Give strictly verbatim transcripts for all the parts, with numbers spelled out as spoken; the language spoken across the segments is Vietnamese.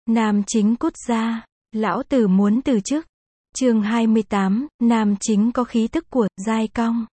Nam chính cút ra, lão tử muốn từ chức. Chương hai mươi tám, nam chính có khí tức của Giai Cong.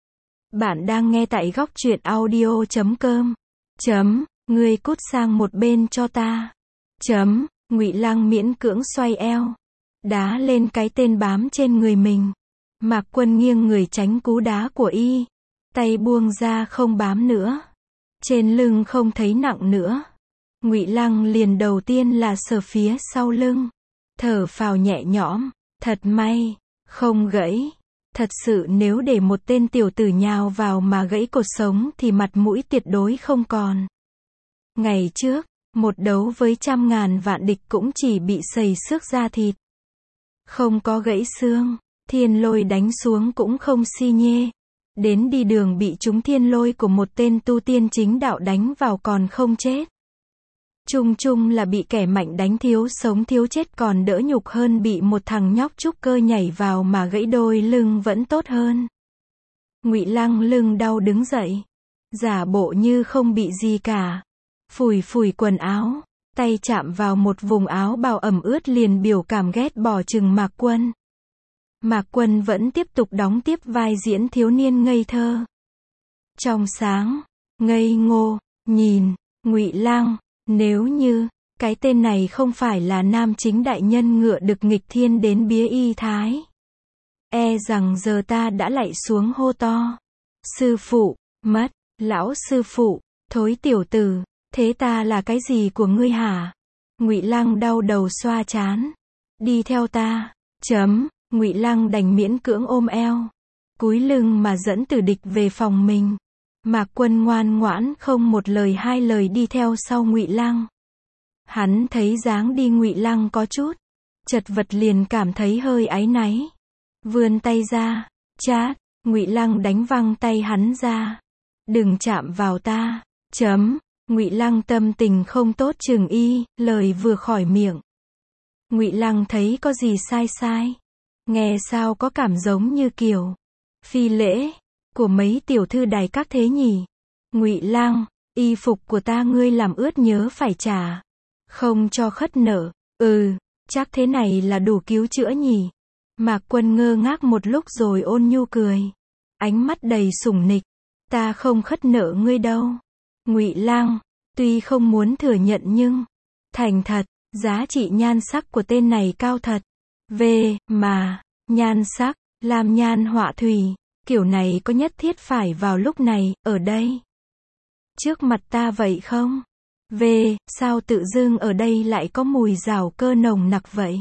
Bạn đang nghe tại góc truyện audio chấm com. Chấm, ngươi cút sang một bên cho ta. Chấm, Ngụy Lăng miễn cưỡng xoay eo, đá lên cái tên bám trên người mình. Mạc Quân nghiêng người tránh cú đá của y, tay buông ra không bám nữa. Trên lưng không thấy nặng nữa. Ngụy Lăng liền đầu tiên là sờ phía sau lưng, thở phào nhẹ nhõm, thật may, không gãy. Thật sự nếu để một tên tiểu tử nhào vào mà gãy cột sống thì mặt mũi tuyệt đối không còn. Ngày trước, một đấu với trăm ngàn vạn địch cũng chỉ bị sầy xước da thịt, không có gãy xương. Thiên lôi đánh xuống cũng không si nhê. Đến đi đường bị trúng thiên lôi của một tên tu tiên chính đạo đánh vào còn không chết. Chung chung là bị kẻ mạnh đánh thiếu sống thiếu chết còn đỡ nhục hơn bị một thằng nhóc trúc cơ nhảy vào mà gãy đôi lưng vẫn tốt hơn. Ngụy Lăng lưng đau đứng dậy, giả bộ như không bị gì cả, phủi phủi quần áo, tay chạm vào một vùng áo bào ẩm ướt liền biểu cảm ghét bỏ chừng Mạc Quân. Mạc Quân vẫn tiếp tục đóng tiếp vai diễn thiếu niên ngây thơ, trong sáng, ngây ngô, nhìn Ngụy Lăng. Nếu như cái tên này không phải là nam chính đại nhân ngựa đực nghịch thiên đến bía y thái, e rằng giờ ta đã lạy xuống hô to: sư phụ, mất, lão sư phụ, thối tiểu tử, thế ta là cái gì của ngươi hả? Ngụy Lăng đau đầu xoa trán, đi theo ta. Chấm, Ngụy Lăng đành miễn cưỡng ôm eo, cúi lưng mà dẫn Tử Địch về phòng mình. Mạc Quân ngoan ngoãn không một lời hai lời đi theo sau Ngụy Lăng. Hắn thấy dáng đi Ngụy Lăng có chút chật vật liền cảm thấy hơi áy náy, vươn tay ra, chát. Ngụy Lăng đánh văng tay hắn ra, đừng chạm vào ta. Chấm, Ngụy Lăng tâm tình không tốt chừng y, lời vừa khỏi miệng, Ngụy Lăng thấy có gì sai sai, nghe sao có cảm giống như kiểu phi lễ của mấy tiểu thư đài các thế nhỉ? Ngụy Lăng, y phục của ta ngươi làm ướt nhớ phải trả, không cho khất nợ. Ừ, chắc thế này là đủ cứu chữa nhỉ? Mạc Quân ngơ ngác một lúc rồi ôn nhu cười, ánh mắt đầy sủng nịch. Ta không khất nợ ngươi đâu. Ngụy Lăng, tuy không muốn thừa nhận nhưng thành thật, giá trị nhan sắc của tên này cao thật. Về mà, nhan sắc, làm nhan họa thủy, kiểu này có nhất thiết phải vào lúc này, ở đây, trước mặt ta vậy không? Về, sao tự dưng ở đây lại có mùi rào cơ nồng nặc vậy?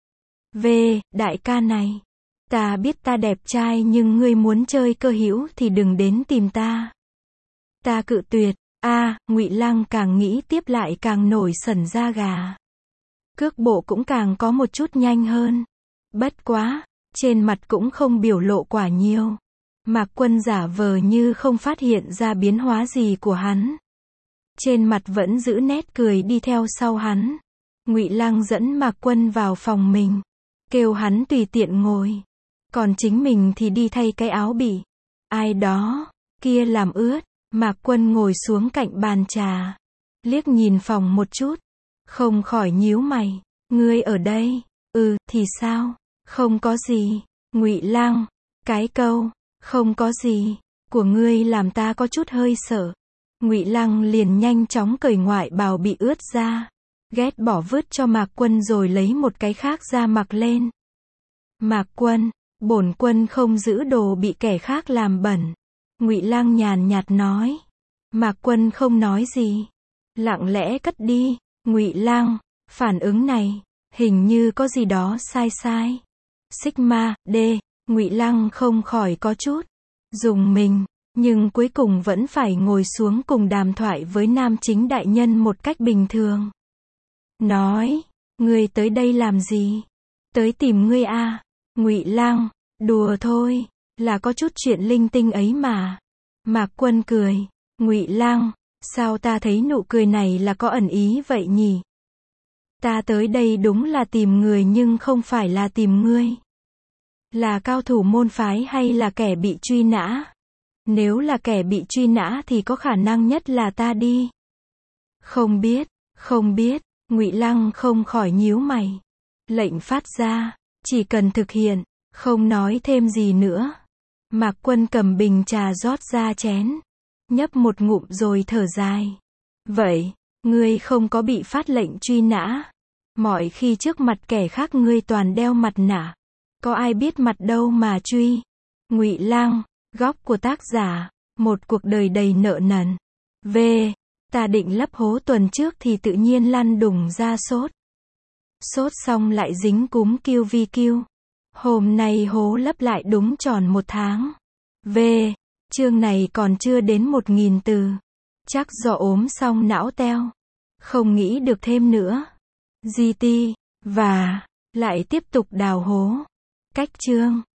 Về, đại ca này, ta biết ta đẹp trai nhưng ngươi muốn chơi cơ hữu thì đừng đến tìm ta. Ta cự tuyệt. A, à, Ngụy Lăng càng nghĩ tiếp lại càng nổi sẩn da gà. Cước bộ cũng càng có một chút nhanh hơn. Bất quá, trên mặt cũng không biểu lộ quả nhiều. Mạc Quân giả vờ như không phát hiện ra biến hóa gì của hắn, trên mặt vẫn giữ nét cười đi theo sau hắn. Ngụy Lăng dẫn Mạc Quân vào phòng mình, kêu hắn tùy tiện ngồi, còn chính mình thì đi thay cái áo bị ai đó kia làm ướt. Mạc Quân ngồi xuống cạnh bàn trà, liếc nhìn phòng một chút, không khỏi nhíu mày. Ngươi ở đây? Ừ, thì sao? Không có gì. Ngụy Lăng, cái câu không có gì của ngươi làm ta có chút hơi sợ. Ngụy Lăng liền nhanh chóng cởi ngoại bào bị ướt ra, ghét bỏ vứt cho Mạc Quân rồi lấy một cái khác ra mặc lên. Mạc Quân, bổn quân không giữ đồ bị kẻ khác làm bẩn. Ngụy Lăng nhàn nhạt nói. Mạc Quân không nói gì, lặng lẽ cất đi. Ngụy Lăng, phản ứng này, hình như có gì đó sai sai. Sigma, D, Ngụy Lăng không khỏi có chút rùng mình, nhưng cuối cùng vẫn phải ngồi xuống cùng đàm thoại với nam chính đại nhân một cách bình thường. Nói, ngươi tới đây làm gì? Tới tìm ngươi à? Ngụy Lăng, đùa thôi, là có chút chuyện linh tinh ấy mà. Mạc Quân cười. Ngụy Lăng, sao ta thấy nụ cười này là có ẩn ý vậy nhỉ? Ta tới đây đúng là tìm người nhưng không phải là tìm ngươi. Là cao thủ môn phái hay là kẻ bị truy nã? Nếu là kẻ bị truy nã thì có khả năng nhất là ta đi. Không biết, không biết. Ngụy Lăng không khỏi nhíu mày. Lệnh phát ra, chỉ cần thực hiện, không nói thêm gì nữa. Mạc Quân cầm bình trà rót ra chén, nhấp một ngụm rồi thở dài. Vậy, ngươi không có bị phát lệnh truy nã. Mọi khi trước mặt kẻ khác ngươi toàn đeo mặt nạ. Có ai biết mặt đâu mà truy. Ngụy Lăng, góc của tác giả, một cuộc đời đầy nợ nần. V. Ta định lấp hố tuần trước thì tự nhiên lăn đùng ra sốt. Sốt xong lại dính cúm kiu vi kiu. Hôm nay hố lấp lại đúng tròn một tháng. V. Chương này còn chưa đến một nghìn từ. Chắc do ốm xong não teo. Không nghĩ được thêm nữa. giê tê. Và. Lại tiếp tục đào hố. Cách chương.